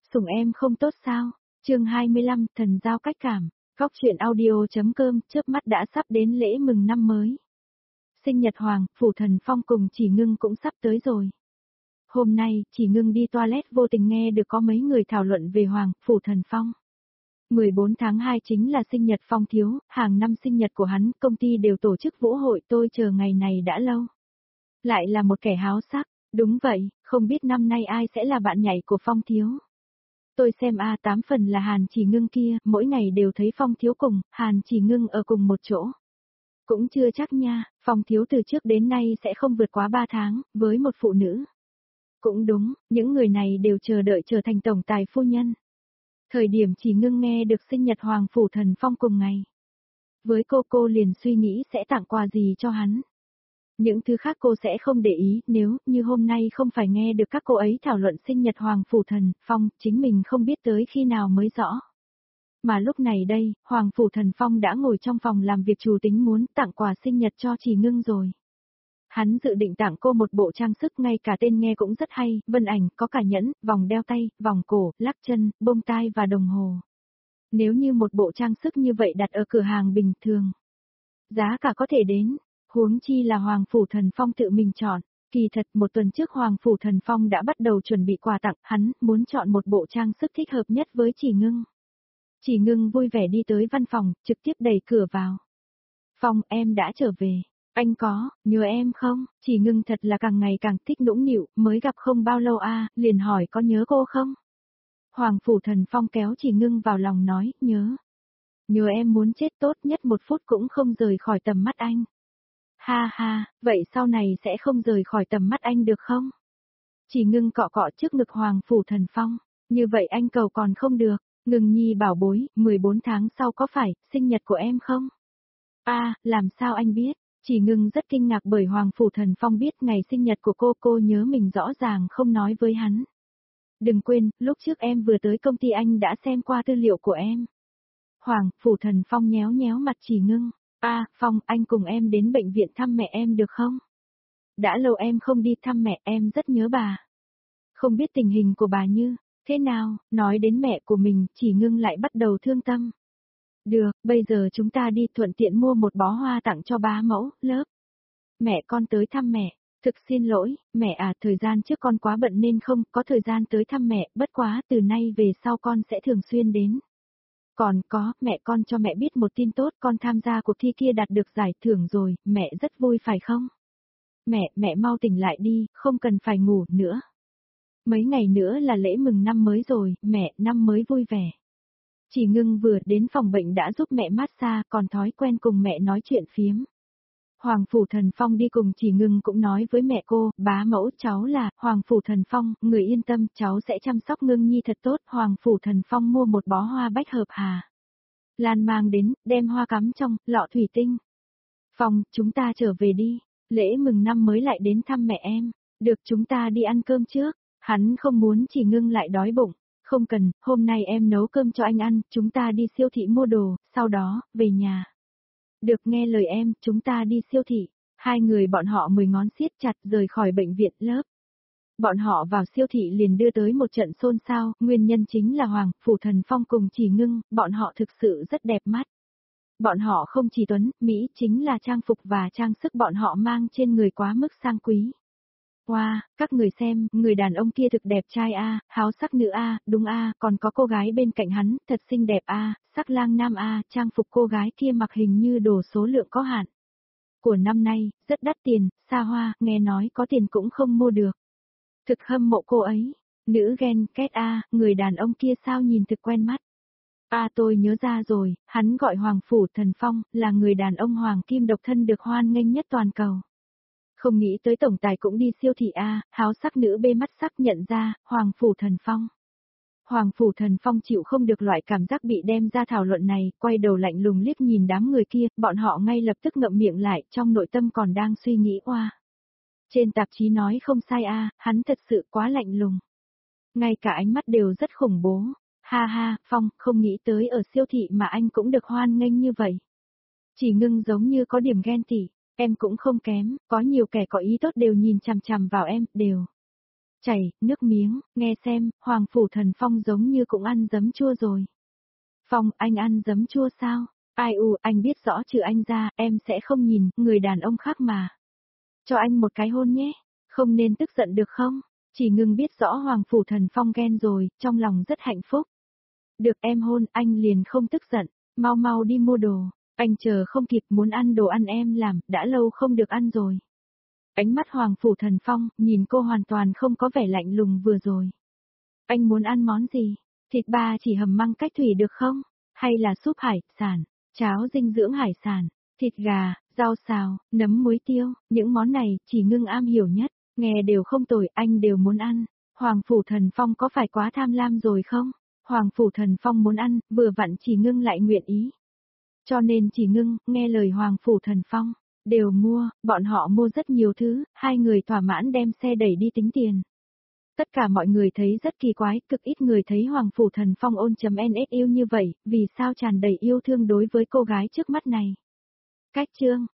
Sủng em không tốt sao? Chương 25, thần giao cách cảm. Góc truyện audio.com, chớp mắt đã sắp đến lễ mừng năm mới. Sinh nhật Hoàng, Phủ Thần Phong cùng Chỉ Ngưng cũng sắp tới rồi. Hôm nay, Chỉ Ngưng đi toilet vô tình nghe được có mấy người thảo luận về Hoàng, Phủ Thần Phong. 14 tháng 2 chính là sinh nhật Phong thiếu, hàng năm sinh nhật của hắn, công ty đều tổ chức vũ hội, tôi chờ ngày này đã lâu. Lại là một kẻ háo sắc, đúng vậy, không biết năm nay ai sẽ là bạn nhảy của Phong thiếu. Tôi xem tám phần là Hàn Chỉ Ngưng kia, mỗi ngày đều thấy Phong thiếu cùng, Hàn Chỉ Ngưng ở cùng một chỗ. Cũng chưa chắc nha, Phong thiếu từ trước đến nay sẽ không vượt quá 3 tháng, với một phụ nữ. Cũng đúng, những người này đều chờ đợi trở thành tổng tài phu nhân. Thời điểm Chỉ Ngưng nghe được sinh nhật Hoàng Phủ Thần Phong cùng ngày. Với cô liền suy nghĩ sẽ tặng quà gì cho hắn. Những thứ khác cô sẽ không để ý, nếu như hôm nay không phải nghe được các cô ấy thảo luận sinh nhật Hoàng Phủ Thần Phong, chính mình không biết tới khi nào mới rõ. Mà lúc này đây, Hoàng Phủ Thần Phong đã ngồi trong phòng làm việc chủ tính muốn tặng quà sinh nhật cho Chỉ Ngưng rồi. Hắn dự định tặng cô một bộ trang sức ngay cả tên nghe cũng rất hay, vân ảnh, có cả nhẫn, vòng đeo tay, vòng cổ, lắc chân, bông tai và đồng hồ. Nếu như một bộ trang sức như vậy đặt ở cửa hàng bình thường, giá cả có thể đến. Huống chi là Hoàng Phủ Thần Phong tự mình chọn, kỳ thật một tuần trước Hoàng Phủ Thần Phong đã bắt đầu chuẩn bị quà tặng, hắn muốn chọn một bộ trang sức thích hợp nhất với Chỉ Ngưng. Chỉ Ngưng vui vẻ đi tới văn phòng, trực tiếp đẩy cửa vào. Phong, em đã trở về, anh có, nhớ em không? Chỉ Ngưng thật là càng ngày càng thích nũng nịu, mới gặp không bao lâu liền hỏi có nhớ cô không? Hoàng Phủ Thần Phong kéo Chỉ Ngưng vào lòng nói, nhớ. Nhớ em muốn chết tốt nhất một phút cũng không rời khỏi tầm mắt anh. Ha ha, vậy sau này sẽ không rời khỏi tầm mắt anh được không? Chỉ Ngưng cọ cọ trước ngực Hoàng Phủ Thần Phong, như vậy anh cầu còn không được, Ngưng nhi bảo bối, 14 tháng sau có phải, sinh nhật của em không? Làm sao anh biết? Chỉ Ngưng rất kinh ngạc bởi Hoàng Phủ Thần Phong biết ngày sinh nhật của cô nhớ mình rõ ràng không nói với hắn. Đừng quên, lúc trước em vừa tới công ty anh đã xem qua tư liệu của em. Hoàng Phủ Thần Phong nhéo nhéo mặt Chỉ Ngưng. Phong, anh cùng em đến bệnh viện thăm mẹ em được không? Đã lâu em không đi thăm mẹ, em rất nhớ bà. Không biết tình hình của bà như thế nào, nói đến mẹ của mình, Chỉ Ngưng lại bắt đầu thương tâm. Được, bây giờ chúng ta đi thuận tiện mua một bó hoa tặng cho bá mẫu, lớp. Mẹ con tới thăm mẹ, thực xin lỗi, mẹ thời gian trước con quá bận nên không có thời gian tới thăm mẹ, bất quá từ nay về sau con sẽ thường xuyên đến. Còn có, mẹ con cho mẹ biết một tin tốt, con tham gia cuộc thi kia đạt được giải thưởng rồi, mẹ rất vui phải không? Mẹ mau tỉnh lại đi, không cần phải ngủ nữa. Mấy ngày nữa là lễ mừng năm mới rồi, mẹ, năm mới vui vẻ. Chỉ Ngưng vừa đến phòng bệnh đã giúp mẹ massage, còn thói quen cùng mẹ nói chuyện phiếm. Hoàng Phủ Thần Phong đi cùng Chỉ Ngưng cũng nói với mẹ cô, bá mẫu cháu là Hoàng Phủ Thần Phong, người yên tâm, cháu sẽ chăm sóc Ngưng nhi thật tốt. Hoàng Phủ Thần Phong mua một bó hoa bách hợp hà lan mang đến, đem hoa cắm trong lọ thủy tinh. Phong, chúng ta trở về đi, lễ mừng năm mới lại đến thăm mẹ em, được chúng ta đi ăn cơm trước. Hắn không muốn Chỉ Ngưng lại đói bụng, không cần, hôm nay em nấu cơm cho anh ăn, chúng ta đi siêu thị mua đồ, sau đó, về nhà. Được, nghe lời em, chúng ta đi siêu thị. Hai người bọn họ 10 ngón siết chặt rời khỏi bệnh viện lớp. Bọn họ vào siêu thị liền đưa tới một trận xôn xao, nguyên nhân chính là Hoàng Phủ Thần Phong cùng Chỉ Ngưng, bọn họ thực sự rất đẹp mắt. Bọn họ không chỉ tuấn, Mỹ, chính là trang phục và trang sức bọn họ mang trên người quá mức sang quý. Wow, các người xem, người đàn ông kia thực đẹp trai háo sắc nữ đúng còn có cô gái bên cạnh hắn, thật xinh đẹp sắc lang nam trang phục cô gái kia mặc hình như đồ số lượng có hạn. Của năm nay, rất đắt tiền, xa hoa, nghe nói có tiền cũng không mua được. Thực hâm mộ cô ấy, nữ ghen kết người đàn ông kia sao nhìn thực quen mắt. Tôi nhớ ra rồi, hắn gọi Hoàng Phủ Thần Phong, là người đàn ông hoàng kim độc thân được hoan nghênh nhất toàn cầu. Không nghĩ tới tổng tài cũng đi siêu thị háo sắc nữ bê mắt sắc nhận ra, Hoàng Phủ Thần Phong. Hoàng Phủ Thần Phong chịu không được loại cảm giác bị đem ra thảo luận này, quay đầu lạnh lùng liếc nhìn đám người kia, bọn họ ngay lập tức ngậm miệng lại, trong nội tâm còn đang suy nghĩ trên tạp chí nói không sai hắn thật sự quá lạnh lùng. Ngay cả ánh mắt đều rất khủng bố. Ha, Phong, không nghĩ tới ở siêu thị mà anh cũng được hoan nghênh như vậy. Chỉ Ngưng giống như có điểm ghen tị. Em cũng không kém, có nhiều kẻ có ý tốt đều nhìn chằm chằm vào em, đều. Chảy, nước miếng, nghe xem, Hoàng Phủ Thần Phong giống như cũng ăn giấm chua rồi. Phong, anh ăn giấm chua sao? Ai anh biết rõ trừ anh ra, em sẽ không nhìn, người đàn ông khác mà. Cho anh một cái hôn nhé, không nên tức giận được không? Chỉ ngừng biết rõ Hoàng Phủ Thần Phong ghen rồi, trong lòng rất hạnh phúc. Được em hôn, anh liền không tức giận, mau mau đi mua đồ, anh chờ không kịp muốn ăn đồ ăn em làm, đã lâu không được ăn rồi. Ánh mắt Hoàng Phủ Thần Phong, nhìn cô hoàn toàn không có vẻ lạnh lùng vừa rồi. Anh muốn ăn món gì? Thịt ba chỉ hầm măng cách thủy được không? Hay là súp hải sản, cháo dinh dưỡng hải sản, thịt gà, rau xào, nấm muối tiêu, những món này chỉ ngưng am hiểu nhất, nghe đều không tồi, anh đều muốn ăn. Hoàng Phủ Thần Phong có phải quá tham lam rồi không? Hoàng Phủ Thần Phong muốn ăn, vừa vặn chỉ ngưng lại nguyện ý. Cho nên chỉ ngưng, nghe lời Hoàng Phủ Thần Phong, đều mua, bọn họ mua rất nhiều thứ, hai người thỏa mãn đem xe đẩy đi tính tiền. Tất cả mọi người thấy rất kỳ quái, cực ít người thấy Hoàng Phủ Thần Phong ôn.ns yêu như vậy, vì sao tràn đầy yêu thương đối với cô gái trước mắt này. Cách chương